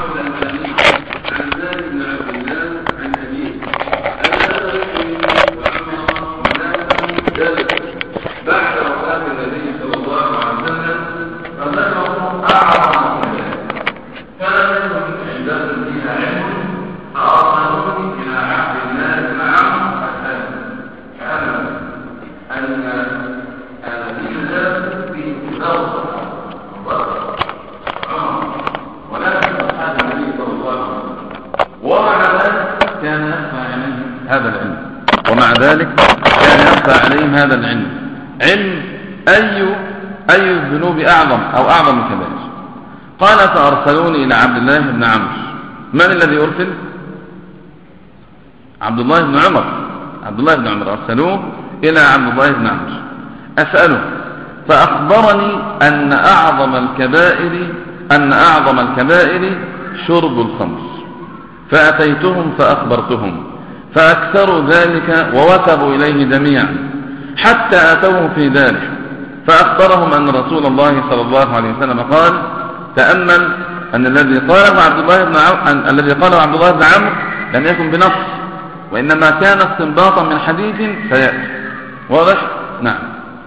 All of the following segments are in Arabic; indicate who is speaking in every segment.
Speaker 1: الألباني عن زيد بن عبد الله عن أبيه بعد وفاة النبي صلى الله عليه وسلم فذكروا أعظم كان منهم عباد فيها علم أرسلوني إلى عبد الله بن عمرو فسألني أن في الناس في درس ولكن أصحاب النبي صلى الله عليه وسلم ومع ذلك كان يخفى عليهم هذا العلم هذا العلم علم أي الذنوب أعظم أو أعظم الكبائر. قال فأرسلوني إلى عبد الله بن عمرو. من الذي أرسل؟ عبد الله بن عمر أرسلوه إلى عبد الله بن عمرو أسأله فأخبرني أن أعظم الكبائر شرب الخمر. فأتيتهم فأخبرتهم فأكثروا ذلك ووثبوا إليه جميعا حتى أتوه في داره فأخبرهم أن رسول الله صلى الله عليه وسلم قال تأمل أن الذي قاله عبد الله بن عمرو لم يكن بنص وإنما كان استنباطا من حديث سيأتي. واضح؟ نعم.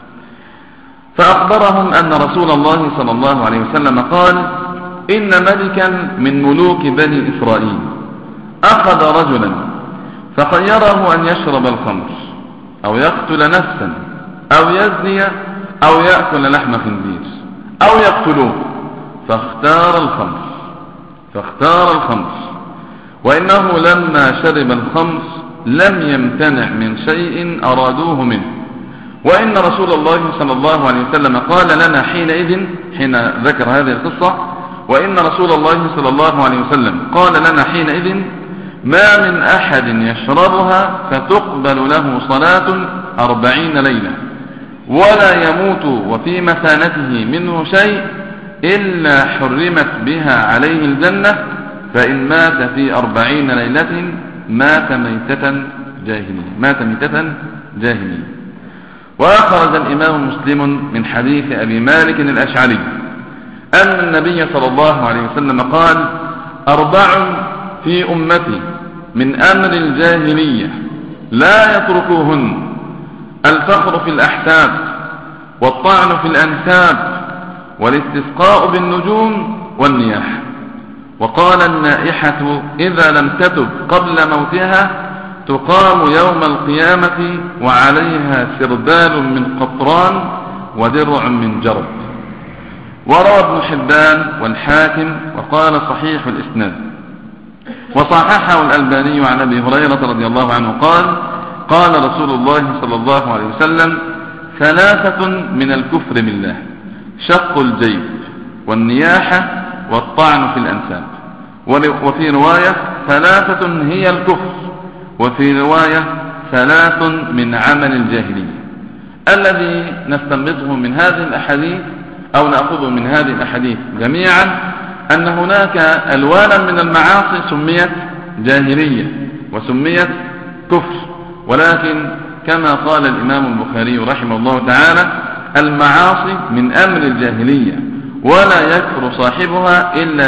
Speaker 1: فأخبرهم أن رسول الله صلى الله عليه وسلم قال إن ملكا من ملوك بني إسرائيل أخذ رجلا فخيره أن يشرب الخمر أو يقتل نفسا أو يزني أو يأكل لحم خنزير أو يقتلوه فاختار الخمر وإنه لما شرب الخمر لم يمتنع من شيء أرادوه منه. وإن رسول الله صلى الله عليه وسلم قال لنا حين ذكر هذه القصة وإن رسول الله صلى الله عليه وسلم قال لنا حينئذ ما من أحد يشربها فتقبل له صلاة 40 ليلة ولا يموت وفي مثانته منه شيء إلا حرمت بها عليه الجنة فإن مات في 40 ليلة مات ميتة جاهلية. وأخرج الإمام مسلم من حديث أبي مالك الأشعري أن النبي صلى الله عليه وسلم قال 4 في أمتي من أمر الجاهلية لا يتركوهن الفخر في الأحساب والطعن في الأنساب والاستسقاء بالنجوم والنياح. وقال النائحة إذا لم تتب قبل موتها تقام يوم القيامة وعليها سربال من قطران ودرع من جرب. وروى ابن حبان والحاكم وقال صحيح الإسناد وصححه الألباني عن أبي هريرة رضي الله عنه قال رسول الله صلى الله عليه وسلم 3 من الكفر بالله شق الجيب والنياحة والطعن في الأنساب. وفي رواية 3 هي الكفر وفي رواية 3 من عمل الجاهلية. الذي نستنبطه من هذه الأحاديث أو نأخذه من هذه الأحاديث جميعا أن هناك ألوانا من المعاصي سميت جاهلية وسميت كفر ولكن كما قال الإمام البخاري رحمه الله تعالى المعاصي من أمر الجاهلية ولا يكفر صاحبها إلا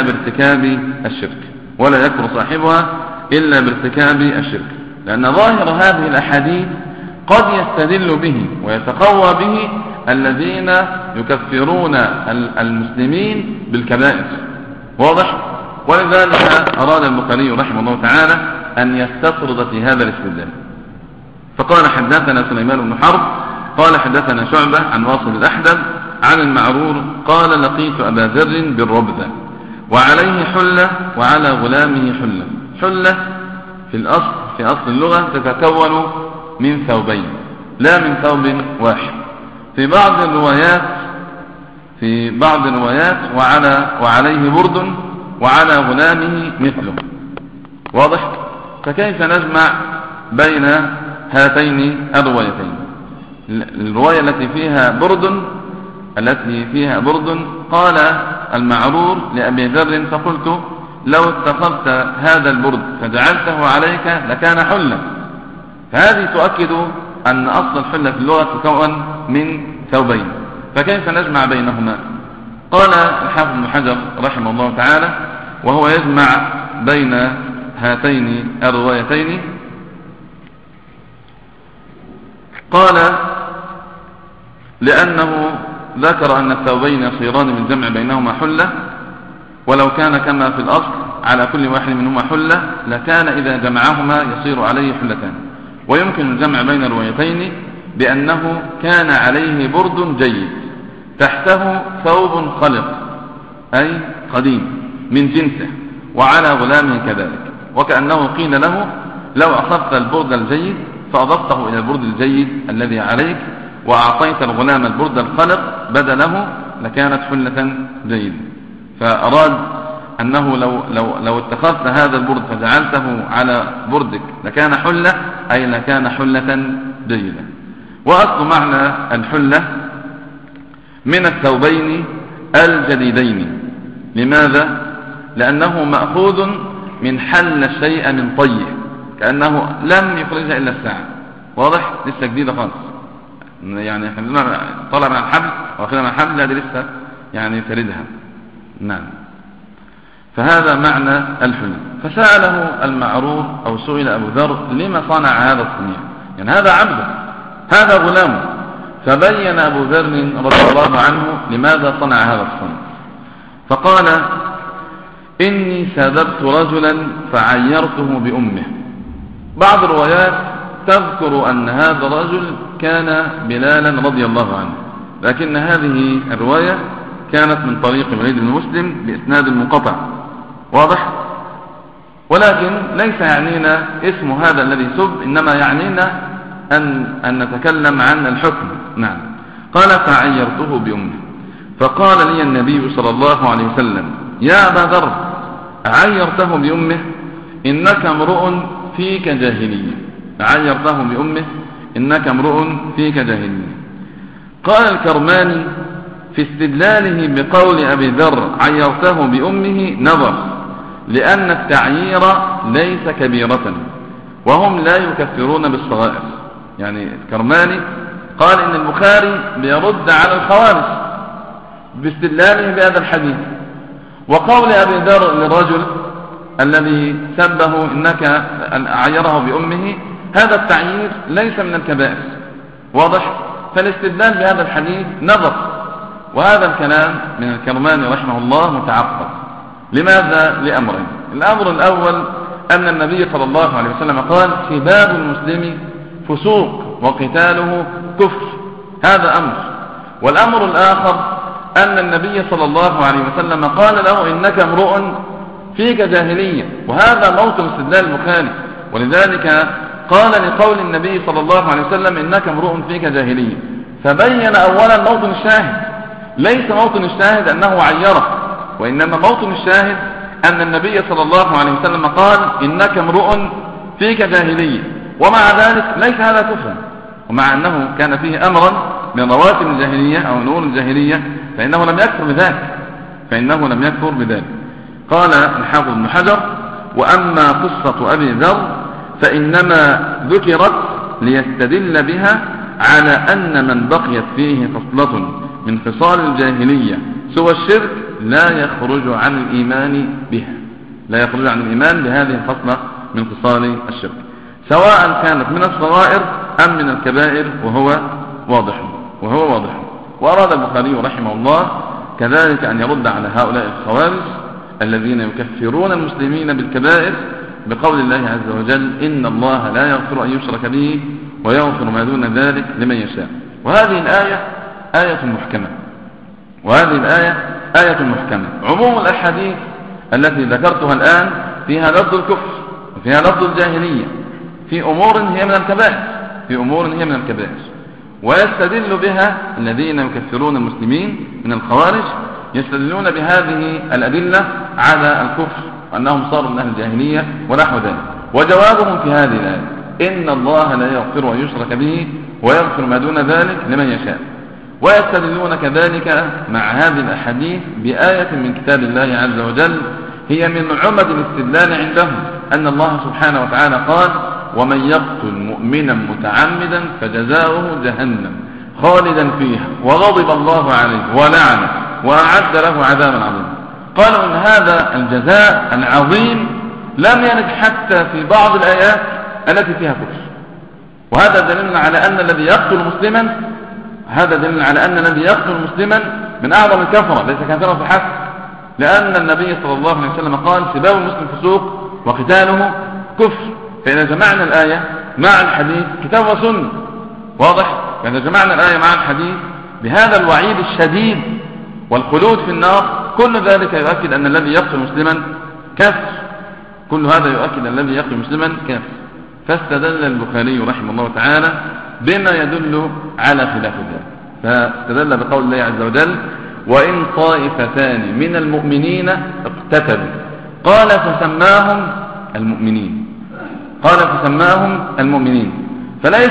Speaker 1: بارتكاب الشرك لأن ظاهر هذه الأحاديث قد يستدل به ويتقوى به الذين يكفرون المسلمين بالكبائر. واضح؟ ولذلك أراد البخاري رحمه الله تعالى أن يستطرد في هذا الاستدلال فقال حدثنا سليمان بن حرب قال حدثنا شعبة عن واصل الأحدب عن المعرور قال لقيت أبا ذر بالربذة وعليه حلة وعلى غلامه حلة في أصل اللغة تتكون من ثوبين لا من ثوب واحد. في بعض الروايات وعليه برد وعلى غلامه مثله. واضح؟ فكيف نجمع بين هاتين الروايتين؟ الرواية التي فيها برد قال المعرور لأبي ذر فقلت لو اتخذت هذا البرد فجعلته عليك لكان حلة. فهذه تؤكد أن أصل الحلة في اللغة تكون من ثوبين فكيف نجمع بينهما؟ قال الحافظ بن حجر رحمه الله تعالى وهو يجمع بين هاتين الروايتين. قال لأنه ذكر أن الثوبين يصيران من جمع بينهما حلة، ولو كان كما في الأصل على كل واحد منهما حلة لكان إذا جمعهما يصير عليه حلتان. ويمكن الجمع بين الروايتين بأنه كان عليه برد جيد تحته ثوب خلق أي قديم من جنسه وعلى غلامه كذلك، وكأنه قيل له لو أخذت البرد الجيد فأضفته إلى البرد الجيد الذي عليك وأعطيت الغلام البرد الخلق بدله لكانت حلة جيدة. فأراد أنه لو اتخذت هذا البرد فجعلته على بردك لكان حلة أي لكان حلة جيدة. وأصل معنى الحلة من الثوبين الجديدين. لماذا؟ لأنه مأخوذ من حل الشيء من طيه، كأنه لم يخرجها إلا الساعة، واضح؟ لسه جديدة خالص، يعني احنا طلع من الحبل واخذها من الحبل هذه لسه يعني تردها. نعم. فهذا معنى الحلة. فسأله المعروف أو سئل أبو ذر لما صنع هذا الصنيع، يعني هذا عبده هذا غلامه، فبين أبو ذر رضي الله عنه لماذا صنع هذا الصنيع. فقال إني سادبت رجلا فعيرته بأمه. بعض الروايات تذكر أن هذا الرجل كان بلالا رضي الله عنه، لكن هذه الرواية كانت من طريق وليد بن مسلم بإسناد منقطع، واضح؟ ولكن ليس يعنينا اسم هذا الذي سب، إنما يعنينا أن نتكلم عن الحكم. نعم. قال فعيرته بأمه. فقال لي النبي صلى الله عليه وسلم يا أبا ذر عيرته بأمه إنك امرؤ فيك جاهلية. عيرته بأمه إنك امرؤ فيك جاهلية. قال الكرماني في استدلاله بقول أبي ذر عيرته بأمه نظر، لأن التعيير ليس كبيرة وهم لا يكفرون بالصغائر. يعني الكرماني قال إن البخاري بيرد على الخوارج باستدلاله بهذا الحديث، وقول أبي ذر للرجل الذي سبه إنك عيره بأمه هذا التعيير ليس من الكبائر، واضح؟ فالاستدلال بهذا الحديث نظر، وهذا الكلام من الكرماني رحمه الله متعقد. لماذا؟ لأمرين. الأمر الأول أن النبي صلى الله عليه وسلم قال سباب المسلم فسوق وقتاله كفر، هذا أمر. والأمر الآخر أن النبي صلى الله عليه وسلم قال له إنك امرؤ فيك جاهلية، وهذا موطن استدلال البخاري. ولذلك قال لقول النبي صلى الله عليه وسلم إنك امرؤ فيك جاهلية، فبين أولا موطن الشاهد. ليس موطن الشاهد أنه عيره، وإنما موطن الشاهد أن النبي صلى الله عليه وسلم قال إنك امرؤ فيك جاهلية، ومع ذلك ليس هذا كفرا، ومع أنه كان فيه أمرا من رواتب الجاهلية أو نور الجاهلية فإنه لم يكفر بذلك. قال الحافظ ابن حجر وأما قصة أبي ذر فإنما ذكرت ليستدل بها على أن من بقيت فيه خصلة من خصال الجاهلية سوى الشرك لا يخرج عن الإيمان بهذه الخصلة من خصال الشرك، سواء كانت من الصغائر أم من الكبائر، وهو واضح. وأراد البخاري رحمه الله كذلك أن يرد على هؤلاء الخوارج الذين يكفرون المسلمين بالكبائر بقول الله عز وجل إن الله لا يغفر أن يشرك به ويغفر ما دون ذلك لمن يشاء. وهذه الآية آية محكمة. عموم الأحاديث التي ذكرتها الآن فيها لفظ الكفر وفيها لفظ الجاهلية في أمور هي من الكبائر، ويستدل بها الذين يكفرون المسلمين من الخوارج، يستدلون بهذه الأدلة على الكفر وأنهم صاروا من أهل الجاهلية ونحو ذلك. وجوابهم في هذه الآية إن الله لا يغفر أن يشرك به ويغفر ما دون ذلك لمن يشاء. ويستدلون كذلك مع هذه الأحاديث بآية من كتاب الله عز وجل هي من عمد الاستدلال عندهم، أن الله سبحانه وتعالى قال ومن يقتل مؤمنا متعمدا فجزاؤه جهنم خالدا فيها وغضب الله عليه ولعنه وأعد له عذابا عظيما. قالوا إن هذا الجزاء العظيم لم يرد حتى في بعض الآيات التي فيها كفر، وهذا دليل على أن الذي يقتل مسلما من أعظم الكفرة، ليس كافرا في حق، لأن النبي صلى الله عليه وسلم قال سباب المسلم فسوق وقتاله كفر. فإذا جمعنا الآية مع الحديث كتاب وسنة، واضح؟ فإذا جمعنا الآية مع الحديث بهذا الوعيد الشديد والخلود في النار، كل ذلك يؤكد أن الذي يقتل مسلما كافر، كل هذا يؤكد أن الذي يقتل مسلما كافر. فاستدل البخاري رحمه الله تعالى بما يدل على خلاف ذلك، فاستدل بقول الله عز وجل وإن طائفتان من المؤمنين اقتتلوا قال فسماهم المؤمنين. فليس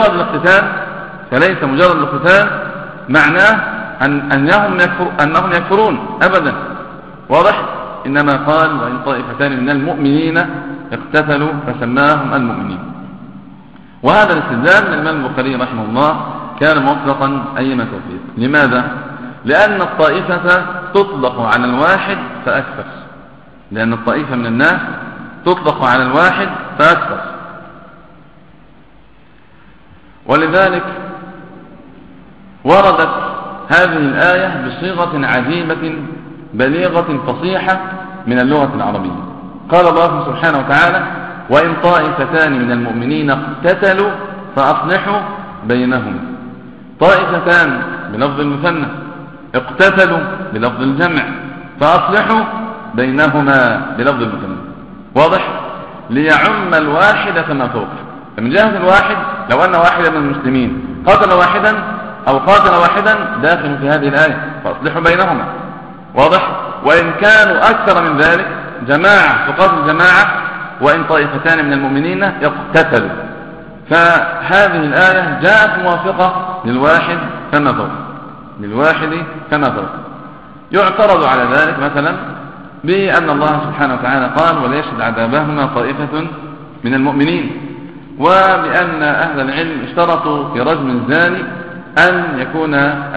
Speaker 1: مجرد الاقتتال معناه أنهم يكفرون أبدا، واضح؟ إنما قال وإن طائفتان من المؤمنين اقتتلوا فسماهم المؤمنين. وهذا الاستدلال من الإمام البخاري رحمه الله كان موفقا أيما توفيق. لماذا؟ لأن الطائفة تطلق على الواحد فأكثر، لأن الطائفة من الناس تطلق على الواحد فأكثر. ولذلك وردت هذه الآية بصيغة عجيبة بليغة فصيحة من اللغة العربية. قال الله سبحانه وتعالى وإن طائفتان من المؤمنين اقتتلوا فأصلحوا بينهما. طائفتان بلفظ المثنى، اقتتلوا بلفظ الجمع، فأصلحوا بينهما بلفظ المثنى، واضح؟ ليعم الواحد كما فوقه. فمن جهة الواحد لو أن واحدا من المسلمين قاتل واحدا أو قاتل واحدا داخل في هذه الآية فأصلحوا بينهما، واضح؟ وإن كانوا أكثر من ذلك جماعة تقاتل جماعة وإن طائفتان من المؤمنين اقتتلوا، فهذه الآية جاءت موافقة للواحد كما فوق. يعترض على ذلك مثلا بأن الله سبحانه وتعالى قال وليشهد عذابهما طائفة من المؤمنين، وبأن أهل العلم اشترطوا في رجم الزاني أن يكون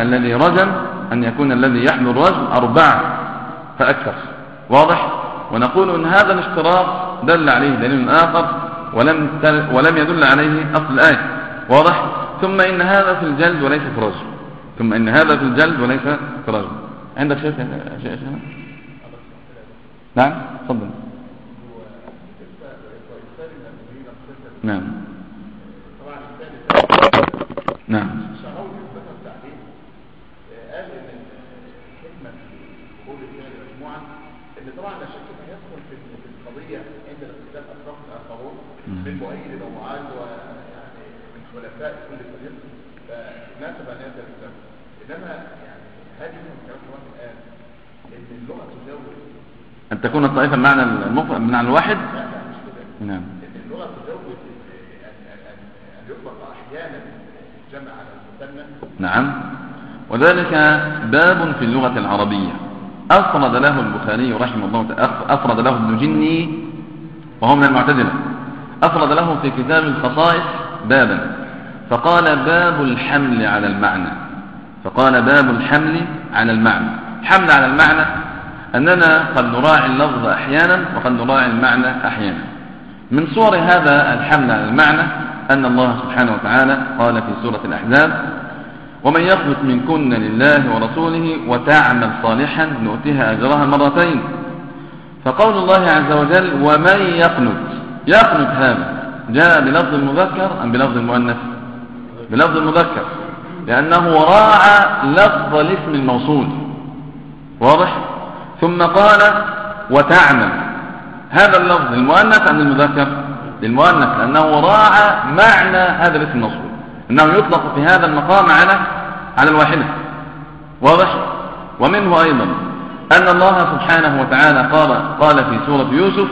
Speaker 1: الذي يحمل الرجم 4 فأكثر، واضح؟ ونقول أن هذا الاشتراط دل عليه دليل آخر ولم يدل عليه أصل الآية، واضح؟ ثم إن هذا في الجلد وليس في رجم. عندك شيء؟ نعم تفضل. نعم
Speaker 2: طبعا لا شك انه يدخل في القضيه عند الاختلاف اطراف الاخرون من مؤيد ومعاد ويعني من خلفاء كل فريق، فناسب ان ياتي الاسلام. انما يعني هذه من كلام الان ان اللغه تزود
Speaker 1: ان تكون الطائفه بمعنى بمعنى الواحد.
Speaker 2: لا مش كده.
Speaker 1: نعم.
Speaker 2: ان اللغه تزود ان يطلق احيانا الجمع على المثنى.
Speaker 1: نعم. وذلك باب في اللغه العربيه أفرد له البخاري رحمه الله، أفرد له ابن جني وهو من المعتزلة، أفرد له في كتاب الخصائص بابا فقال باب الحمل على المعنى. حمل على المعنى أننا قد نراعي اللفظ أحيانا وقد نراعي المعنى أحيانا. من صور هذا الحمل على المعنى أن الله سبحانه وتعالى قال في سورة الأحزاب ومن يقنت منكن لله ورسوله وتعمل صالحا نؤتها أجرها 2. فقول الله عز وجل ومن يقنت هذا جاء بلفظ المذكر أم بلفظ المؤنث؟ بلفظ المذكر، لأنه راعى لفظ الاسم الموصول، واضح؟ ثم قال وتعمل، هذا اللفظ المؤنث أم المذكر؟ للمؤنث، لأنه راعى معنى هذا الاسم الموصول، أنه يطلق في هذا المقام على الواحدة، واضح؟ ومنه أيضا أن الله سبحانه وتعالى قال في سورة يوسف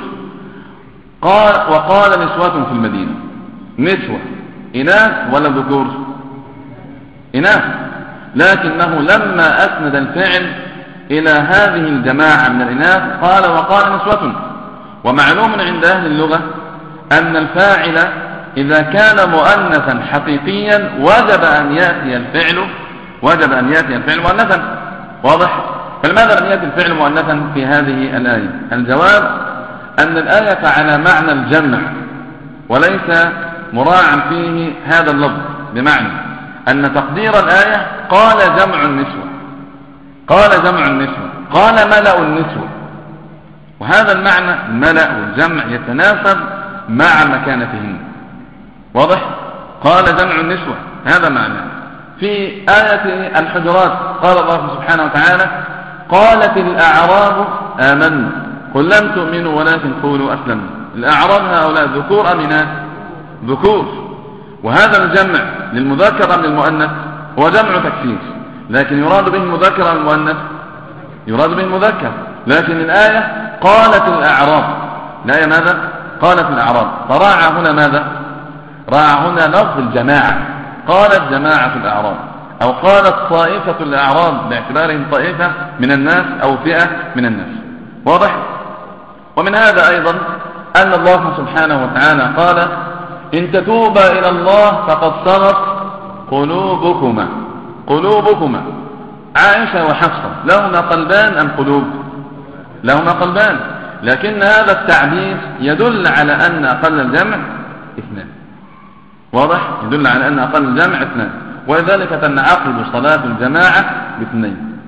Speaker 1: وقال نسوة في المدينة. نسوة إناث ولا ذكور؟ إناث، لكنه لما أسند الفعل إلى هذه الجماعة من الإناث قال وقال نسوة. ومعلوم عند أهل اللغة أن الفاعل إذا كان مؤنثا حقيقيا وجب أن يأتي الفعل مؤنثا، واضح؟ فلماذا لم يأتي الفعل مؤنثا في هذه الآية؟ الجواب أن الآية على معنى الجمع وليس مراعا فيه هذا اللفظ، بمعنى أن تقدير الآية قال جمع النسوة، قال جمع النسوة، قال ملأ النسوة، وهذا المعنى الملأ والجمع يتناسب مع مكانتهن. واضح؟ قال جمع النسوة هذا معنى. في آية الحجرات قال الله سبحانه وتعالى قالت الأعراب آمنا قل لم تؤمنوا ولكن قولوا أسلموا. الأعراب هؤلاء ذكور أم إناث؟ ذكور، وهذا الجمع للمذكر أم للمؤنث؟ هو جمع تكسير، لكن يراد به المذكر أم المؤنث؟ يراد به المذكر، لكن الآية قالت الأعراب، الآية ماذا؟ قالت الأعراب، فراعى هنا ماذا؟ راعى هنا لفظ الجماعة، قالت جماعة الأعراب، أو قالت طائفة الأعراب باعتبارهم طائفة من الناس أو فئة من الناس. واضح؟ ومن هذا أيضا أن الله سبحانه وتعالى قال إن تتوبا إلى الله فقد صغت قلوبكما. قلوبكما عائشة وحفصة لهما قلبان أم قلوب؟ لهما قلبان، لكن هذا التعبير يدل على أن أقل الجمع اثنان. واضح؟ يدل على أن أقل الجمع اثنان، ولذلك تنعقد صلاة الجماعة باثنين.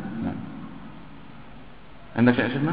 Speaker 1: عندك شيء شفنا؟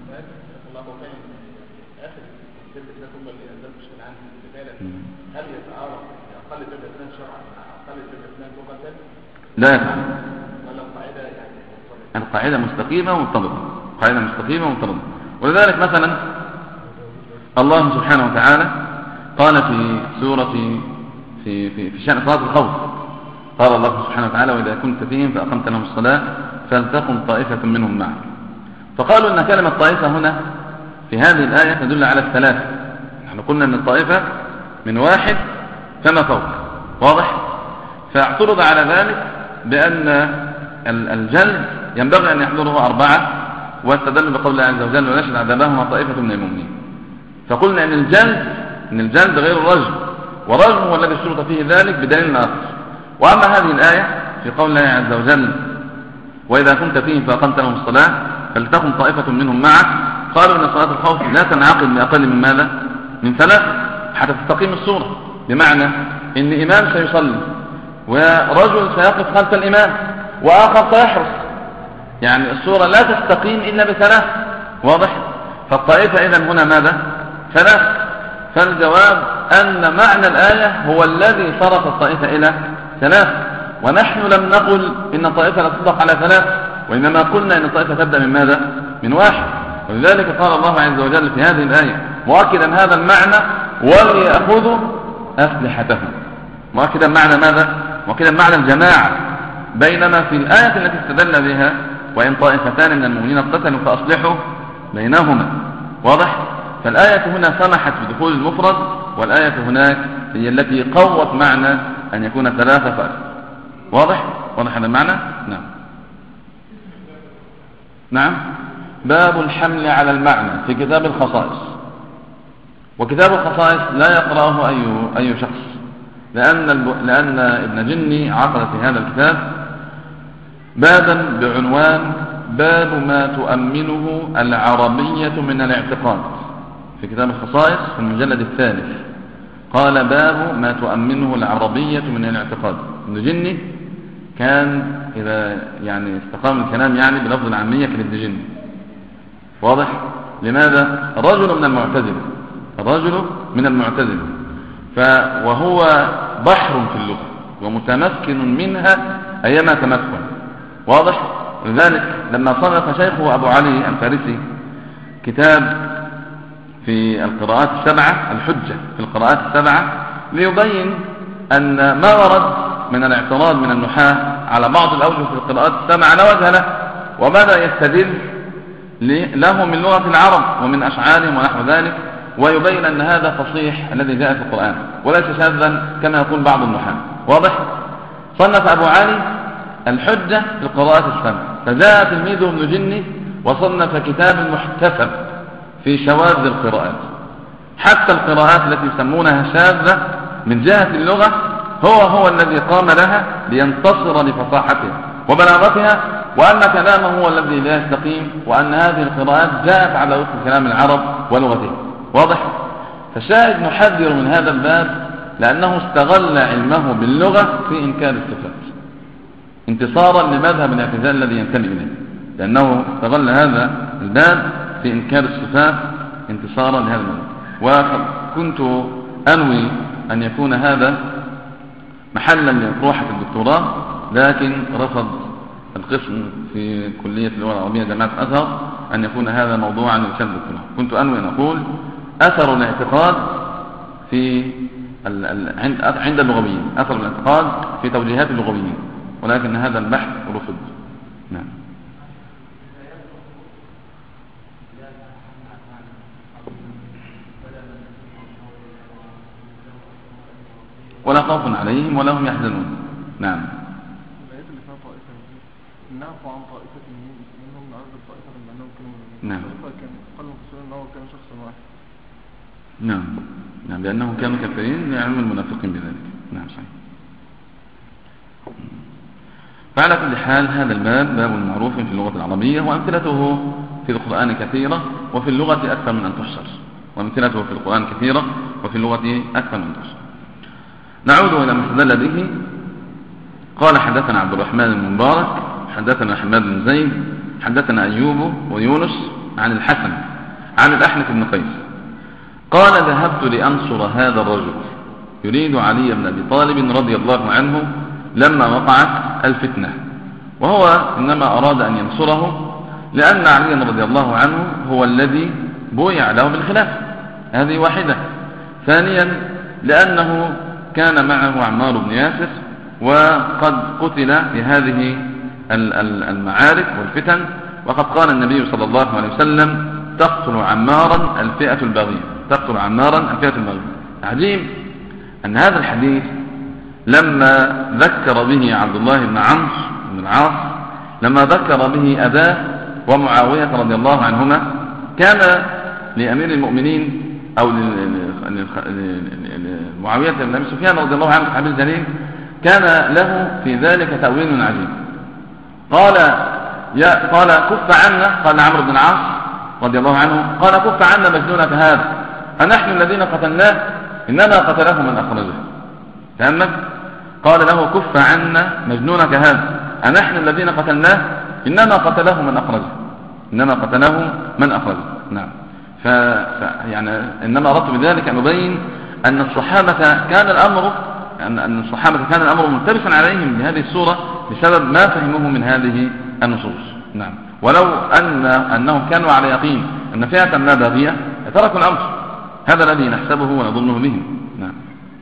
Speaker 2: هل يتعارض أقل الجمع اثنان شرعا مع أقل الجمع اثنان لغة؟
Speaker 1: لا يتعارض.
Speaker 2: ولا القاعدة يعني
Speaker 1: القاعدة مستقيمة ومنضبطة، قاعدة مستقيمة ومنضبطة. ولذلك مثلا الله سبحانه وتعالى قال في سورة في شأن صلاة الخوف، قال الله سبحانه وتعالى وإذا كنت فيهم فأقمت لهم الصلاة فلتقم طائفة منهم معك. فقالوا أن كلمة طائفة هنا في هذه الآية تدل على الثلاثة. نحن قلنا أن الطائفة من واحد فما فوق. واضح؟ فاعترض على ذلك بأن الجلد ينبغي أن يحضره 4، واستدل بقول الله عز وجل ونشهد عذابهما طائفة من المؤمنين. فقلنا أن الجلد غير الرجم، والرجم هو الذي اشترط فيه ذلك بدليل آخر. وأما هذه الآية في قول الله عز وجل وإذا كنت فيهم فأقمت لهم الصلاة فلتقم طائفة منهم معك، قالوا أن صلاة الخوف لا تنعقد بأقل من ماذا؟ من 3 حتى تستقيم الصورة، بمعنى إن إمام سيصلي ورجل سيقف خلف الإمام وآخر سيحرس، يعني الصورة لا تستقيم إلا ب3. واضح؟ فالطائفة إذن هنا ماذا؟ 3. فالجواب أن معنى الآية هو الذي صرف الطائفة إلى 3، ونحن لم نقل إن الطائفة لا تطلق على 3، وإنما قلنا إن الطائفة تبدأ من ماذا؟ من 1. ولذلك قال الله عز وجل في هذه الآية مؤكدا هذا المعنى وليأخذوا أسلحتهم، مؤكدا معنى ماذا؟ مؤكدا معنى الجماعة، بينما في الآية التي استدل بها وإن طائفتان من المؤمنين اقتتلوا فأصلحوا بينهما. واضح؟ فالآية هنا سمحت بدخول المفرد، والآية هناك هي التي قوت معنى أن يكون 3 فأكثر. واضح؟ واضح هذا المعنى؟ نعم. نعم. باب الحمل على المعنى في كتاب الخصائص. وكتاب الخصائص لا يقرأه أي شخص، لأن ابن جني عقد في هذا الكتاب بابا بعنوان باب ما تؤمنه العربية من الاعتقاد. في كتاب الخصائص في المجلد الثالث قال باب ما تؤمنه العربية من الاعتقاد. ابن جني كان إذا يعني استقام الكلام يعني بلفظ العامية كابن جني. واضح؟ لماذا؟ رجل من المعتزلة، الرجل من المعتزلة، وهو بحر في اللغة ومتمكن منها أيما تمكن. واضح؟ لذلك لما صنف شيخه أبو علي الفارسي كتاب في القراءات السبعة، الحجة في القراءات السبعة، ليبين أن ما ورد من الاعتراض من النحاة على بعض الأوجه في القراءات السبعة لا وجه له، وبدأ يستدل له من لغة العرب ومن أشعارهم ونحو ذلك، ويبين أن هذا فصيح الذي جاء في القرآن وليس شاذا كما يقول بعض النحاة. واضح؟ صنف أبو علي الحجة في القراءات السبع، فجاء تلميذه ابن جني وصنف كتاب المحتسب في شواذ القراءات. حتى القراءات التي يسمونها شاذة من جهة اللغة هو الذي قام لها لينتصر لفصاحتها وبلاغتها وأن كلامه هو الذي لا يستقيم، وأن هذه القراءات جاءت على وفق كلام العرب ولغتهم. واضح؟ فالشاهد نحذر من هذا الباب، لأنه استغل علمه باللغة في إنكار الصفات انتصارا لمذهب الاعتزال الذي ينتمي إليه، لأنه استغل هذا الباب في إنكار الصفات انتصارا لهذا المذهب. وكنت أنوي أن يكون هذا محلا لأطروحة الدكتوراه، لكن رفض القسم في كلية اللغة العربية جامعة الأزهر أن يكون هذا موضوعا لرسالة الدكتوراه. كنت أنوي أن أقول أثر الاعتقاد في عند اللغويين، أثر الاعتقاد في توجيهات اللغويين، ولكن هذا البحث رفض. نعم. ولا خوف عليهم ولا هم يحزنون. نعم.
Speaker 3: الآيات اللي فيها طائفة نعفو عن طائفة منهم نعذب طائفة بأنهم كانوا مؤمنين.
Speaker 1: نعم.
Speaker 3: كان قال المفسرون أنه كان شخصا واحد.
Speaker 1: نعم. نعم، لأنهم كانوا كافرين لعلم المنافقين بذلك. نعم صحيح. فعلى كل حال هذا الباب باب معروف في اللغة العربية، وأمثلته في القرآن كثيرة وفي اللغة أكثر من أن تحصر، وأمثلته في القرآن كثيرة وفي اللغة أكثر من أن تحصر. نعود إلى ما استدل به. قال حدثنا عبد الرحمن بن مبارك حدثنا حماد بن زيد حدثنا أيوب ويونس عن الحسن عن الأحنف بن قيس قال ذهبت لأنصر هذا الرجل، يريد علي بن أبي طالب رضي الله عنه لما وقعت الفتنة، وهو إنما أراد أن ينصره لأن علي رضي الله عنه هو الذي بويع له بالخلافة، هذه واحدة. ثانيا لأنه كان معه عمار بن ياسر، وقد قتل في هذه المعارك والفتن، وقد قال النبي صلى الله عليه وسلم تقتل عمارا الفئة الباغية، تقتل عمارا الفئة الباغية. عجيب أن هذا الحديث لما ذكر به عبد الله بن عمرو بن العاص، لما ذكر به أباه ومعاوية رضي الله عنهما، كان لأمير المؤمنين أو معاوية بن أبي سفيان رضي الله عنه الصحابي الجليل، كان له في ذلك تأويل عجيب. قال كف عنا، قال عمرو بن العاص رضي الله عنه، قال كف عنا مجنونك هذا، أنحن الذين قتلناه إنما قتله من أخرجه. فهمت؟ قال له كف عنا مجنونك هذا، أنحن الذين قتلناه إنما قتله من أخرجه، إنما قتله من أخرجه. نعم. يعني إنما أردت بذلك أن أبين أن الصحابة كان الأمر ملتبسا عليهم بهذه الصورة بسبب ما فهموه من هذه النصوص. نعم. ولو أنهم كانوا على يقين أن فئة ما باغية تركوا الأمر، هذا الذي نحسبه ونظنه بهم. نعم.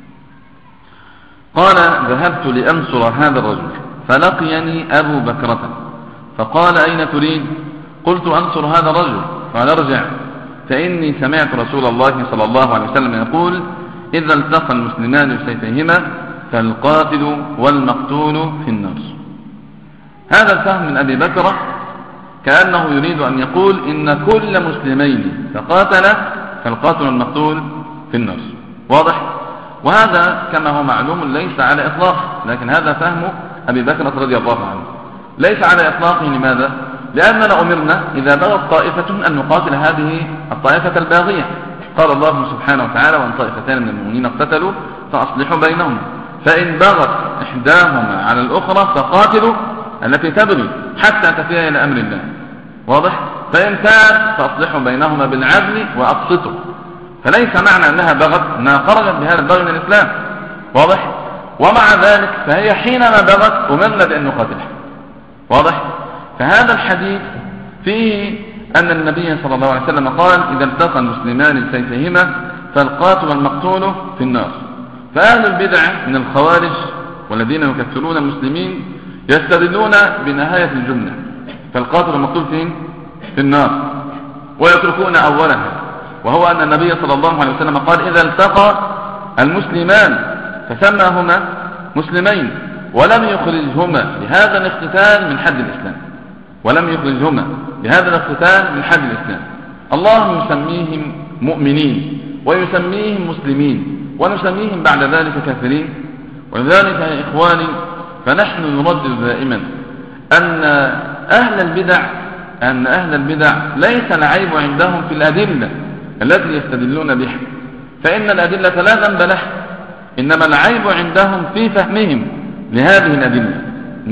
Speaker 1: قال ذهبت لأنصر هذا الرجل فلقيني أبو بكرة فقال أين تريد؟ قلت أنصر هذا الرجل. قال ارجع فإني سمعت رسول الله صلى الله عليه وسلم يقول إذا التقى المسلمان بسيفيهما فالقاتل والمقتول في النار. هذا الفهم من أبي بكر كأنه يريد أن يقول إن كل مسلمين تقاتل فالقاتل والمقتول في النار. واضح؟ وهذا كما هو معلوم ليس على إطلاق، لكن هذا فهم أبي بكر رضي الله عنه، ليس على إطلاقه. لماذا؟ لأننا أمرنا إذا بغت طائفة أن نقاتل هذه الطائفة الباغية. قال الله سبحانه وتعالى وأن طائفتان من المؤمنين اقتتلوا فأصلحوا بينهم، فإن بغت إحداهما على الأخرى فقاتلوا التي تبغي حتى تفيء إلى أمر الله. واضح؟ فإن فات فأصلحوا بينهما بالعدل وأقسطوا. فليس معنى أنها بغت أنها خرجت بهذا البغي من الإسلام. واضح؟ ومع ذلك فهي حينما بغت أمرنا بأن نقاتلها. واضح؟ فهذا الحديث فيه أن النبي صلى الله عليه وسلم قال إذا التقى المسلمان بسيفيهما فالقاتل والمقتول في النار. فأهل البدع من الخوارج والذين يكفرون المسلمين يستدلون بنهاية الجملة فالقاتل والمقتول في النار، ويتركون أولها، وهو أن النبي صلى الله عليه وسلم قال إذا التقى المسلمان فسماهما مسلمين ولم يخرجهما بهذا الاقتتال من حد الإسلام، ولم يخرجهما بهذا الاقتتال من حد الإسلام. الله يسميهم مؤمنين ويسميهم مسلمين ونسميهم بعد ذلك كافرين. ولذلك يا إخواني فنحن نردد دائما أن أهل البدع ليس العيب عندهم في الأدلة التي يستدلون بها، فإن الأدلة لا ذنب لها، إنما العيب عندهم في فهمهم لهذه الأدلة،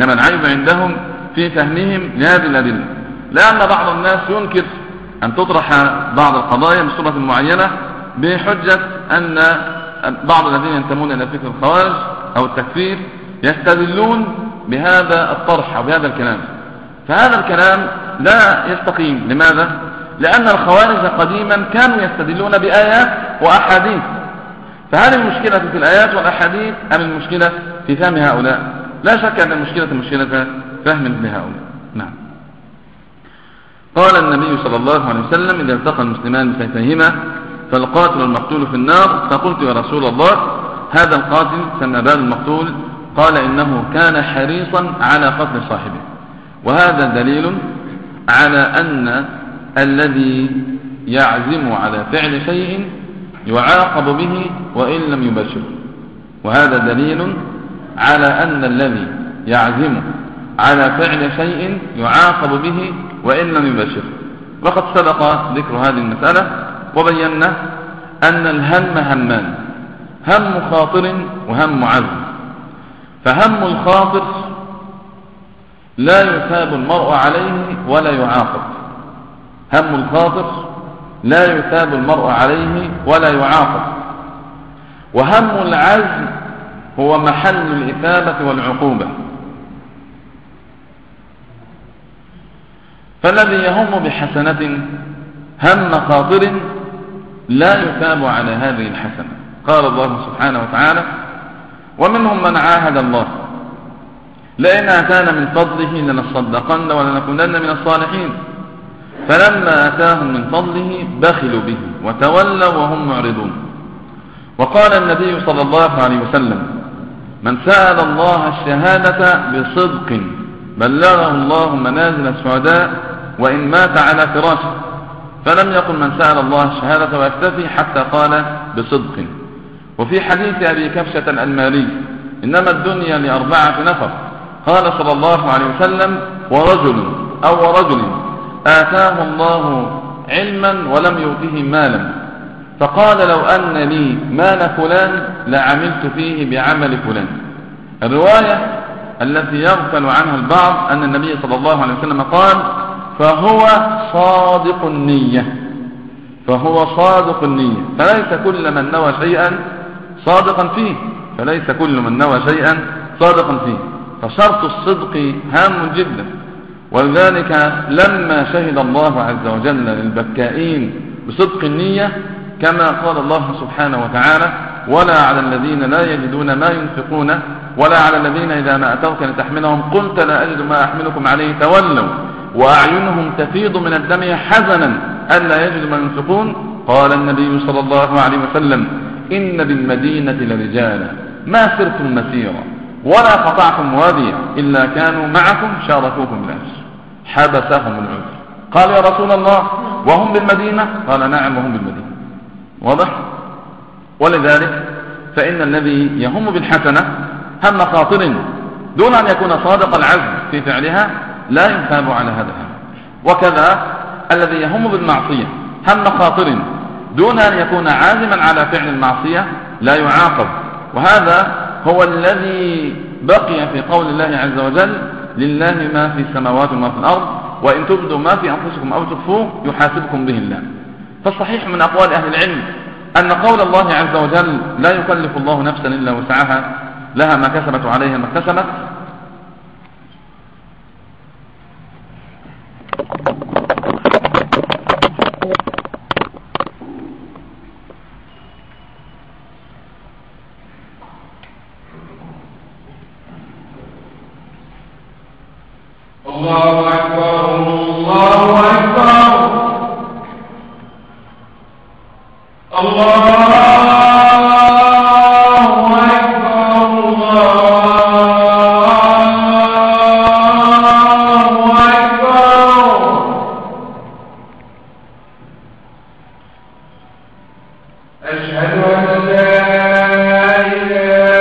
Speaker 1: لأن بعض الناس ينكر أن تطرح بعض القضايا بصورة معينة بحجة أن بعض الذين ينتمون إلى فكر الخوارج أو التكفير يستدلون بهذا الطرح أو بهذا الكلام، فهذا الكلام لا يستقيم. لماذا؟ لأن الخوارج قديما كانوا يستدلون بآيات وأحاديث، فهل المشكلة في الآيات والأحاديث أم المشكلة في فهم هؤلاء؟ لا شك أن المشكلة مشكلة فهم لهؤلاء. نعم. قال النبي صلى الله عليه وسلم: إذا التقى المسلمان بسيفيهما فالقاتل والمقتول في النار. فقلت: يا رسول الله، هذا القاتل فما بال المقتول؟ قال: إنه كان حريصا على قتل صاحبه. وهذا دليل على أن الذي يعزم على فعل شيء يعاقب به وإن لم يبشر. وهذا دليل على أن الذي يعزم على فعل شيء يعاقب به وإن لم يبشر. وقد سبق ذكر هذه المسألة وبينا أن الهم همان: هم خاطر وهم عزم. فهم الخاطر لا يثاب المرء عليه ولا يعاقب، هم الخاطر لا يثاب المرء عليه ولا يعاقب. وهم العزم هو محل الإثابة والعقوبة. فالذي يهم بحسنة هم خاطر لا يثاب على هذه الحسنة. قال الله سبحانه وتعالى: ومنهم من عاهد الله لئن آتانا من فضله لنصدقن ولنكونن من الصالحين فلما آتاهم من فضله بخلوا به وتولوا وهم معرضون. وقال النبي صلى الله عليه وسلم: من سأل الله الشهادة بصدق بلغه الله منازل السعداء وإن مات على فراشه. فلم يقل من سأل الله الشهادة ويكتفي حتى قال بصدق. وفي حديث أبي كبشة الألماري: إنما الدنيا ل4 نفر. قال صلى الله عليه وسلم: ورجل آتاه الله علما ولم يؤته مالا فقال لو أن لي مال فلان لعملت فيه بعمل فلان. الرواية التي يغفل عنها البعض أن النبي صلى الله عليه وسلم قال: فهو صادق النية. فليس كل من نوى شيئا صادقا فيه، فشرط الصدق هام جدا. ولذلك لما شهد الله عز وجل للبكائين بصدق النية كما قال الله سبحانه وتعالى: ولا على الذين لا يجدون ما ينفقون ولا على الذين إذا ما أتوك لتحملهم قلت لا أجد ما أحملكم عليه تولوا وأعينهم تفيض من الدم حزنا ألا يجدوا ما ينفقون. قال النبي صلى الله عليه وسلم: إن بالمدينة لرجالا ما سرتم مسيرا ولا قطعتم واديا إلا كانوا معكم شاركوكم بالأجر حبسهم العذر. قال: يا رسول الله وهم بالمدينة؟ قال: نعم وهم بالمدينة. واضح؟ ولذلك فإن الذي يهم بالحسنة هم خاطر دون أن يكون صادق العزم في فعلها لا يثاب على هذا الهم. وكذا الذي يهم بالمعصية هم خاطر دون أن يكون عازما على فعل المعصية لا يعاقب. وهذا هو الذي بقي في قول الله عز وجل: لله ما في السماوات وما في الأرض وإن تبدوا ما في أنفسكم أو تخفوه يحاسبكم به الله. فالصحيح من أقوال أهل العلم أن قول الله عز وجل: لا يكلف الله نفسا إلا وسعها لها ما كسبت وعليها ما اكتسبت،
Speaker 4: الله أكبر الله أكبر الله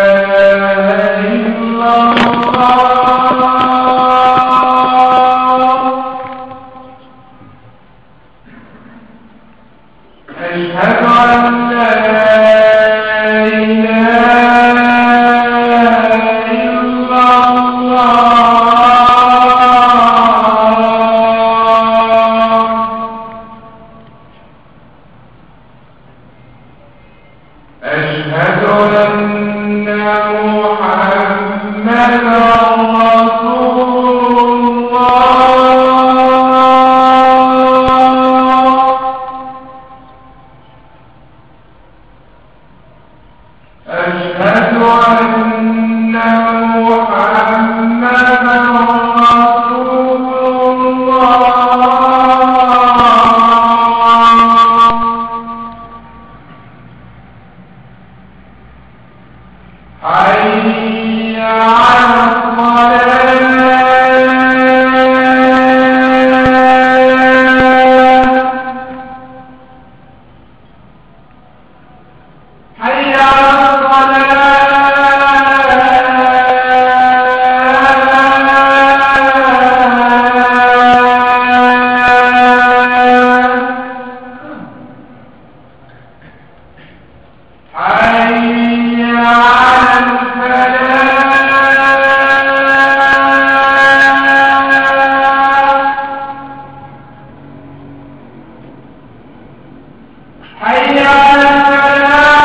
Speaker 4: الله أن لا إله إلا الله أشهد أن محمدا رسول أشهد أن محمدا رسول الله حي على الصلاة حي على حي على الفلاح حي على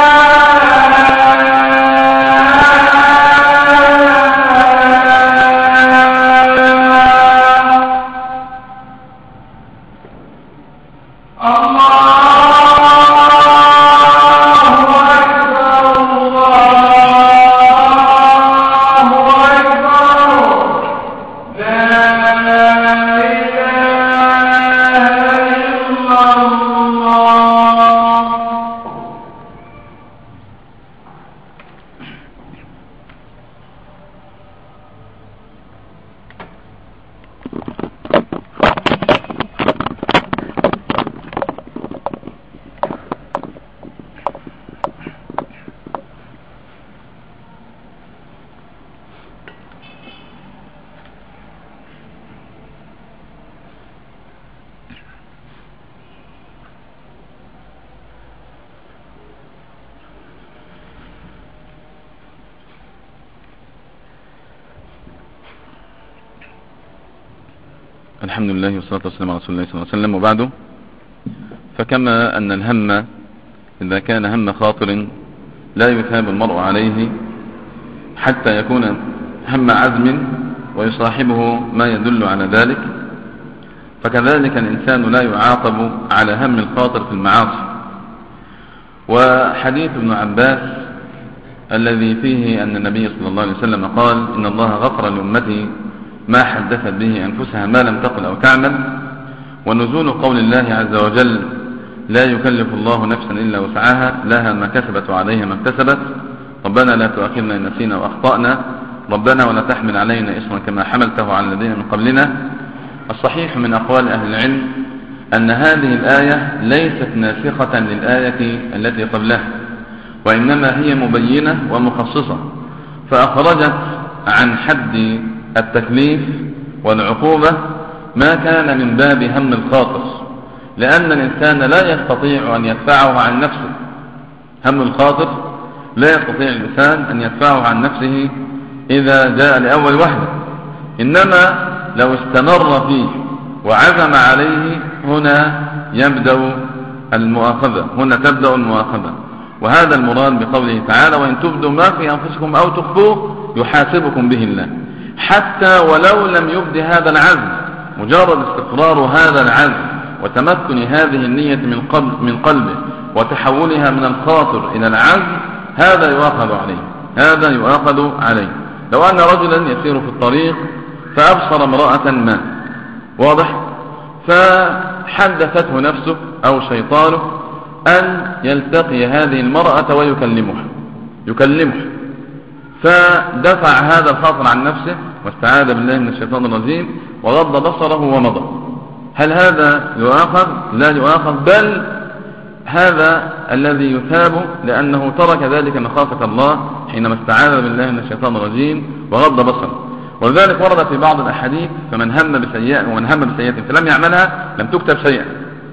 Speaker 1: الحمد لله والصلاة والسلام على رسول الله صلى الله عليه وسلم. وبعده، فكما أن الهم إذا كان هم خاطر لا يثاب المرء عليه حتى يكون هم عزم ويصاحبه ما يدل على ذلك، فكذلك الإنسان لا يعاقب على هم الخاطر في المعاصي. وحديث ابن عباس الذي فيه أن النبي صلى الله عليه وسلم قال إن الله غفر لأمتي ما حدثت به أنفسها ما لم تقل أو تعمل، ونزول قول الله عز وجل لا يكلف الله نفسا إلا وسعها لها ما كسبت وعليها ما اكتسبت، ربنا لا تؤاخذنا إن نسينا وأخطأنا، ربنا ولا تحمل علينا إصرا كما حملته على الذين من قبلنا. الصحيح من أقوال أهل العلم أن هذه الآية ليست ناسخة للآية التي قبلها، وإنما هي مبينة ومخصصة، فأخرجت عن حد التكليف والعقوبة ما كان من باب هم الخاطر، لأن الإنسان لا يستطيع أن يدفعه عن نفسه. هم الخاطر لا يستطيع الإنسان أن يدفعه عن نفسه إذا جاء لأول وحدة، إنما لو استمر فيه وعزم عليه هنا يبدأ المؤاخذة، هنا تبدأ المؤاخذة. وهذا المراد بقوله تعالى وإن تبدوا ما في أنفسكم أو تخفوه يحاسبكم به الله، حتى ولو لم يبد هذا العزم، مجرد استقرار هذا العزم وتمكن هذه النية من قلبه وتحولها من الخاطر إلى العزم، هذا يؤاخذ عليه، هذا يؤاخذ عليه. لو أن رجلا يسير في الطريق فأبصر امرأة ما، واضح، فحدثته نفسه أو شيطانه أن يلتقي هذه المرأة ويكلمها، فدفع هذا الخاطر عن نفسه واستعاذ بالله من الشيطان الرجيم وغض بصره ومضى. هل هذا يؤاخذ؟ لا يؤاخذ، بل هذا الذي يثاب لأنه ترك ذلك مخافة الله حينما استعاذ بالله من الشيطان الرجيم وغض بصره. ولذلك ورد في بعض الأحاديث فمن هم بسيئة فلم يعملها لم تكتب شيئا،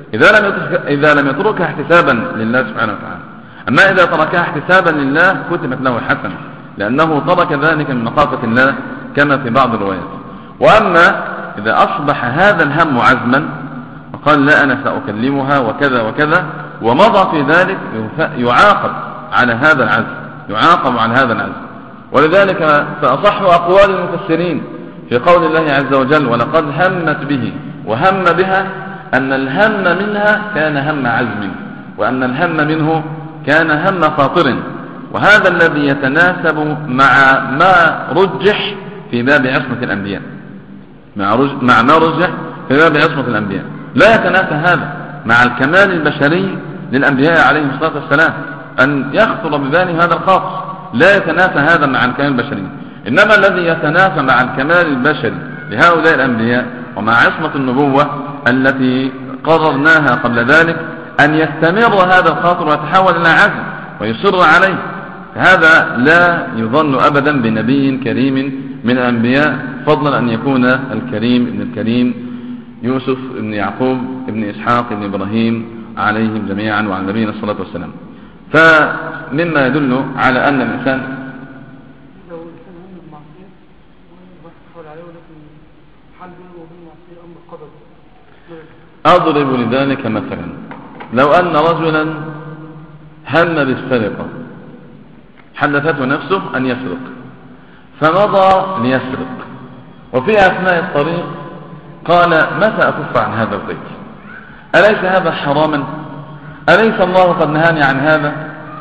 Speaker 1: إذا لم يتركها احتسابا لله سبحانه وتعالى. أما إذا تركها احتسابا لله كتبت له حسنة، لأنه ترك ذلك من مخافة الله كما في بعض الروايات. وأما إذا أصبح هذا الهم عزما وقال لا أنا سأكلمها وكذا وكذا ومضى في ذلك، يعاقب على هذا العزم. ولذلك فأصح أقوال المفسرين في قول الله عز وجل ولقد همت به وهم بها، أن الهم منها كان هم عزم، وأن الهم منه كان هم خاطر. وهذا الذي يتناسب مع ما رجح في باب عصمة الأنبياء، مع ما رجح في باب عصمة الأنبياء. لا يتنافى هذا مع الكمال البشري للأنبياء عليهم الصلاة والسلام، أن يخطر بباله هذا الخاص. لا يتنافى هذا مع الكمال البشري، إنما الذي يتنافى مع الكمال البشري لهؤلاء الأنبياء ومع عصمة النبوة التي قررناها قبل ذلك أن يستمر هذا الخاطر ويتحول إلى عزم ويصر عليه. فهذا لا يظن أبدا بنبي كريم من الأنبياء، فضلا أن يكون الكريم ابن الكريم يوسف ابن يعقوب ابن إسحاق ابن إبراهيم عليهم جميعا وعلى نبينا الصلاة والسلام. فمما يدل على أن الإنسان
Speaker 3: لو الإنسان هم المعصية ويحصل عليه ولكن حل بينه وبين المعصية أمر قدر.
Speaker 1: أضرب لذلك مثلا، لو أن رجلا هم بالسرقة، حدثته نفسه أن يسرق فمضى ليسرق، وفي أثناء الطريق قال متى أكف عن هذا القيد؟ أليس هذا حراما؟ أليس الله قد نهاني عن هذا؟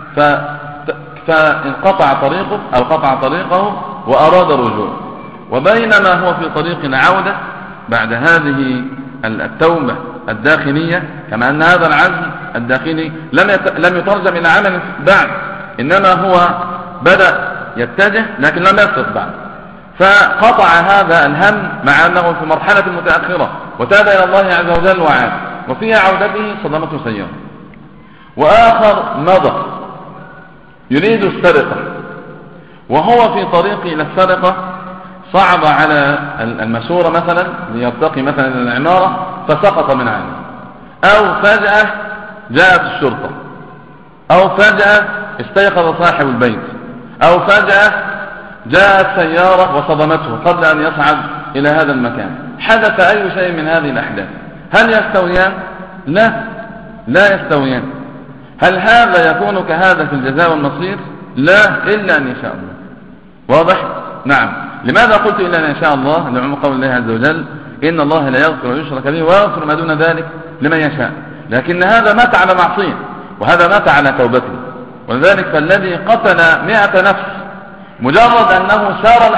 Speaker 1: فانقطع طريقه أو قطع طريقه وأراد الرجوع، وبينما هو في طريق العودة بعد هذه التوبة الداخلية، كما أن هذا العزم الداخلي لم يترجم إلى عمل بعد، إنما هو بدأ يتجه لكن لم يسرق بعد، فقطع هذا الهم مع أنه في مرحلة متأخرة وتاب إلى الله عز وجل وعاد، وفي عودته صدمته سيارة. وآخر مضى يريد السرقة، وهو في طريق إلى السرقة صعد على المسورة مثلا ليرتقي مثلا إلى العمارة فسقط من عينه، أو فجأة جاءت الشرطة، أو فجأة استيقظ صاحب البيت، أو فجأة جاءت سيارة وصدمته قبل أن يصعد إلى هذا المكان. حدث أي شيء من هذه الأحداث، هل يستويان؟ لا يستويان. هل هذا يكون كهذا في الجزاء والمصير؟ لا، إلا أن يشاء الله. واضح؟ نعم. لماذا قلت إلا أن يشاء الله؟ لعموم قول الله عز وجل إن الله لا يغفر ويشرك به ويغفر ما دون ذلك لمن يشاء. لكن هذا مات على معصية وهذا مات على توبته، ولذلك فالذي قتل 100 نفس مجرد أنه سار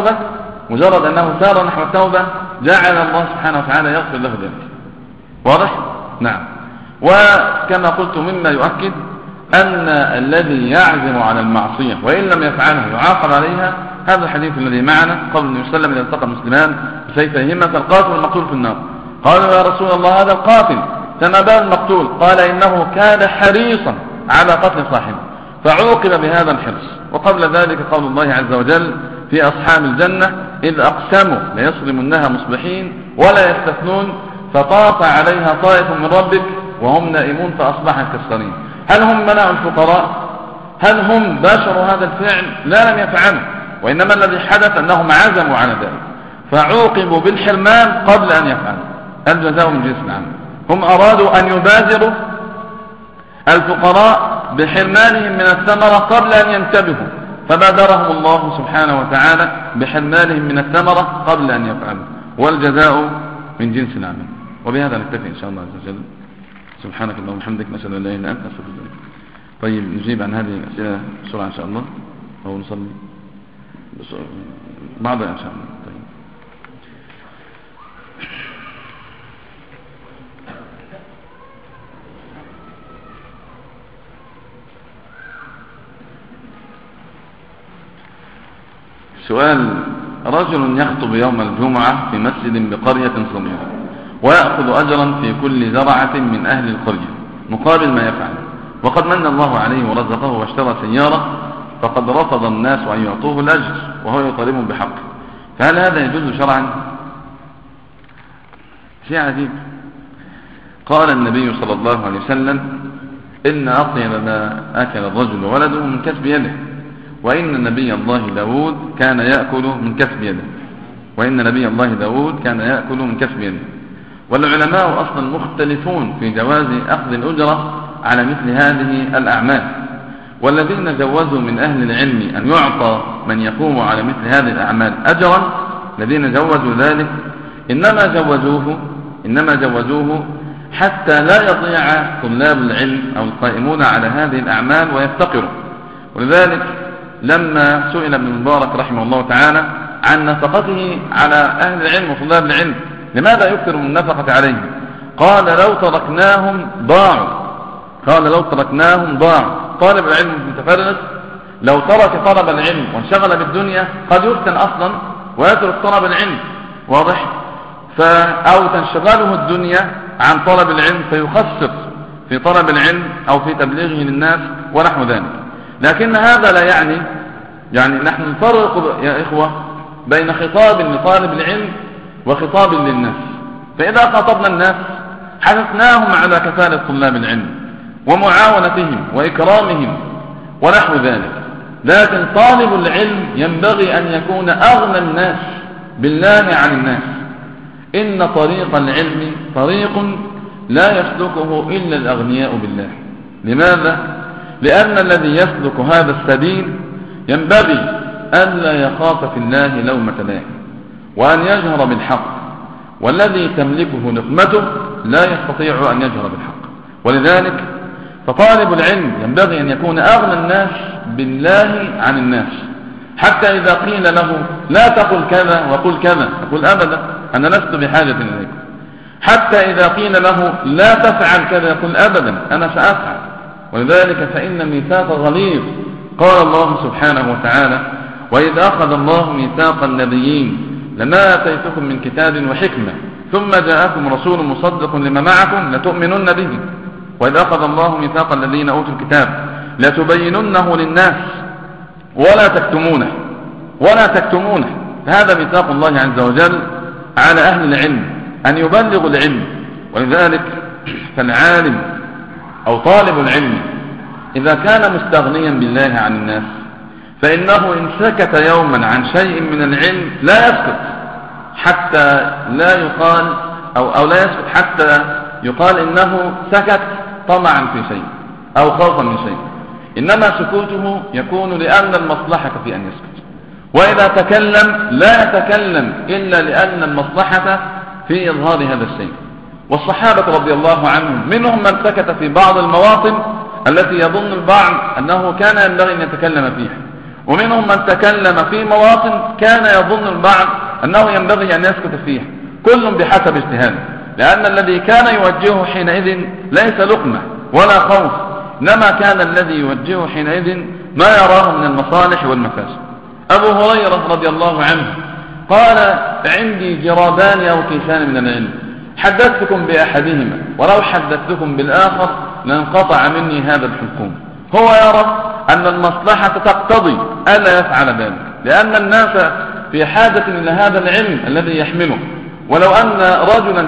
Speaker 1: نحو التوبة جعل الله سبحانه وتعالى يغفر له ذلك. واضح؟ نعم. وكما قلت مما يؤكد أن الذي يعزم على المعصية وإن لم يفعلها يعاقب عليها هذا الحديث الذي معنا قبل أن يسلم إذا التقى المسلمان بسيفيهما فالقاتل والمقتول في النار. قالوا يا رسول الله هذا القاتل فما بال المقتول؟ قال إنه كان حريصا على قتل صاحبه فعوقب بهذا الحرص. وقبل ذلك قول الله عز وجل في أصحاب الجنة إذ أقسموا ليصرمنها مصبحين ولا يستثنون فطاف عليها طائف من ربك وهم نائمون فأصبحت كالصريم. هل هم منعوا الفقراء؟ هل هم باشروا هذا الفعل؟ لا، لم يفعلوا، وإنما الذي حدث أنهم عزموا على ذلك فعوقبوا بالحرمان قبل أن يفعلوا. الجزاء من جنس العمل. هم أرادوا أن يبادروا الفقراء بحرمانهم من الثمرة قبل أن ينتبهوا فبادرهم الله سبحانه وتعالى بحرمانهم من الثمرة قبل أن يفعلوا، والجزاء من جنس العمل. وبهذا نكتفي إن شاء الله عز وجل. سبحانك اللهم وبحمدك نشهد أن لا إله إلا أنت نستغفرك. طيب نجيب عن هذه الأسئلة بسرعة إن شاء الله أو نصلي بعضها إن شاء الله. طيب سؤال: رجل يخطب يوم الجمعة في مسجد بقرية صغيرة ويأخذ أجرا في كل زرعة من أهل القرية مقابل ما يفعل، وقد من الله عليه ورزقه واشترى سيارة، فقد رفض الناس أن يعطوه الأجر وهو يطالبهم بحقه، فهل هذا يجوز شرعا؟ شيء عجيب. قال النبي صلى الله عليه وسلم إن أطيب ما أكل الرجل وولده من كسب يده، وإن نبي الله داود كان يأكل من كسب يده، وإن نبي الله داود كان يأكل من كسب يده. والعلماء أصلا مختلفون في جواز أخذ الأجرة على مثل هذه الأعمال، والذين جوزوا من أهل العلم أن يعطى من يقوم على مثل هذه الأعمال أجرا، الذين جوزوا ذلك إنما جوزوه حتى لا يضيع طلاب العلم أو القائمون على هذه الأعمال ويفتقروا. ولذلك لما سئل ابن المبارك رحمه الله تعالى عن نفقته على أهل العلم وطلاب العلم لماذا يكثر من النفقة عليهم، قال لو تركناهم ضاعوا. طالب العلم المتفرغ لو ترك طلب العلم وانشغل بالدنيا قد يفتن أصلا ويترك طلب العلم، واضح؟ أو تنشغله الدنيا عن طلب العلم فيخسر في طلب العلم أو في تبليغه للناس ونحو ذلك. لكن هذا لا يعني نحن نفرق يا إخوة بين خطاب لطالب العلم وخطاب للناس. فإذا خاطبنا الناس حثناهم على كفالة طلاب العلم ومعاونتهم وإكرامهم ونحو ذلك، لكن طالب العلم ينبغي أن يكون أغنى الناس بالله عن الناس. إن طريق العلم طريق لا يسلكه إلا الأغنياء بالله. لماذا؟ لأن الذي يسلك هذا السبيل ينبغي ألا يخاف في الله لومة لائم وأن يجهر بالحق، والذي تملكه نقمته لا يستطيع أن يجهر بالحق. ولذلك فطالب العلم ينبغي أن يكون أغنى الناس بالله عن الناس، حتى إذا قيل له لا تقل كذا وقل كذا يقول أبدا أنا لست بحاجة إليك. حتى إذا قيل له لا تفعل كذا يقول أبدا أنا سأفعل. ولذلك فإن ميثاق غليظ. قال الله سبحانه وتعالى وإذ أخذ الله ميثاق النبيين لما آتيتكم من كتاب وحكمة ثم جاءكم رسول مصدق لما معكم لتؤمنن به، وإذ أخذ الله ميثاق الذين أوتوا الكتاب لتبيننه للناس ولا تكتمونه. هذا ميثاق الله عز وجل على أهل العلم أن يبلغوا العلم. ولذلك فالعالم أو طالب العلم إذا كان مستغنيا بالله عن الناس فإنه إن سكت يوما عن شيء من العلم لا يسكت حتى لا يقال أو لا يسكت حتى يقال إنه سكت طمعا في شيء أو خوفا من شيء، إنما سكوته يكون لأن المصلحة في أن يسكت. وإذا تكلم لا يتكلم إلا لأن المصلحة في إظهار هذا الشيء. والصحابة رضي الله عنهم منهم من سكت في بعض المواطن التي يظن البعض أنه كان ينبغي أن يتكلم فيها، ومنهم من تكلم في مواطن كان يظن البعض أنه ينبغي أن يسكت فيها، كل بحسب اجتهاده. لأن الذي كان يوجهه حينئذ ليس لقمة ولا خوف، إنما كان الذي يوجهه حينئذ ما يراه من المصالح والمفاسد. أبو هريرة رضي الله عنه قال عندي جرابان أو كيسان من العلم حدثتكم بأحدهما ولو حدثتكم بالآخر لانقطع مني هذا الحكم. هو يرى أن المصلحة تقتضي ألا يفعل ذلك، لأن الناس في حاجة إلى هذا العلم الذي يحمله. ولو أن رجلا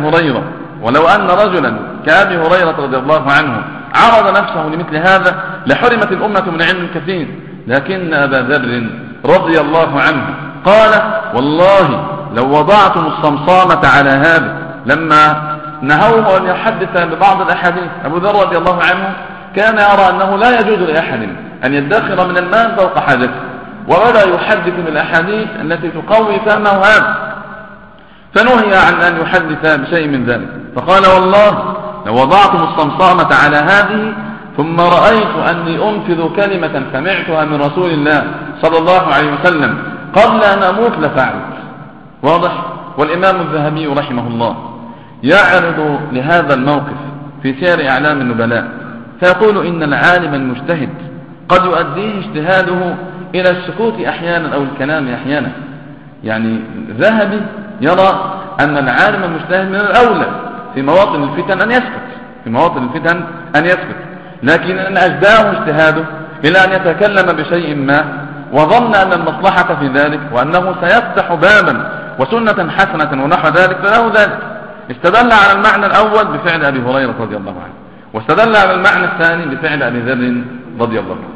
Speaker 1: كأبي هريرة رضي الله عنه عرض نفسه لمثل هذا لحرمت الأمة من علم كثير. لكن أبا ذر رضي الله عنه قال والله لو وضعتم الصمصامة على هذا لما نهوه أن يحدث ببعض الأحاديث. أبو ذر رضي الله عنه كان يرى أنه لا يجوز لأحد أن يدخر من المال فوق حاجته، ولا يحدث بالأحاديث التي تقوي فهمه هذا، فنهي عن أن يحدث بشيء من ذلك. فقال والله لو وضعتم الصمصامة على هذه ثم رأيت أني أنفذ كلمة سمعتها من رسول الله صلى الله عليه وسلم قبل أن أموت لفعلت. واضح؟ والإمام الذهبي رحمه الله يعرض لهذا الموقف في سير أعلام النبلاء فيقول إن العالم المجتهد قد يؤديه اجتهاده إلى السكوت أحيانا أو الكلام أحيانا. يعني ذهبي يرى أن العالم المجتهد من الأولى في مواطن الفتن أن يسكت، لكن أن أجداه اجتهاده إلى أن يتكلم بشيء ما وظن أن المصلحة في ذلك وأنه سيفتح بابا وسنة حسنة ونحو ذلك فله ذلك. استدل على المعنى الأول بفعل أبي هريرة رضي الله عنه، واستدل على المعنى الثاني بفعل أبي ذر رضي الله عنه.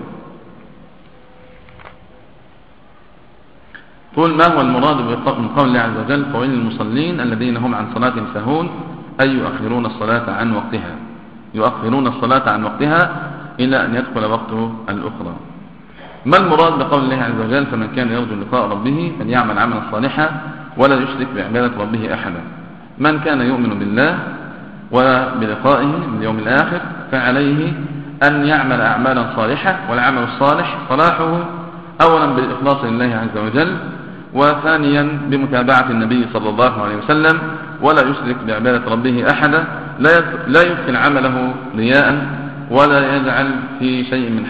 Speaker 1: قل ما هو المراد من قول الله عز وجل فويل للمصلين الذين هم عن صلاتهم ساهون، أي يؤخرون الصلاة عن وقتها، يؤخرون الصلاة عن وقتها إلى أن يدخل وقت الأخرى. ما المراد بقول الله عز وجل فمن كان يرجو لقاء ربه فليعمل عملا صالحا ولا يشرك بعبادة ربه أحدا؟ من كان يؤمن بالله وبلقائه من اليوم الآخر فعليه أن يعمل أعمالا صالحة، والعمل الصالح صلاحه أولا بالإخلاص لله عز وجل، وثانيا بمتابعة النبي صلى الله عليه وسلم، ولا يشرك بعبادة ربه أحدا، لا يدخل عمله رياء ولا يجعل في شيء من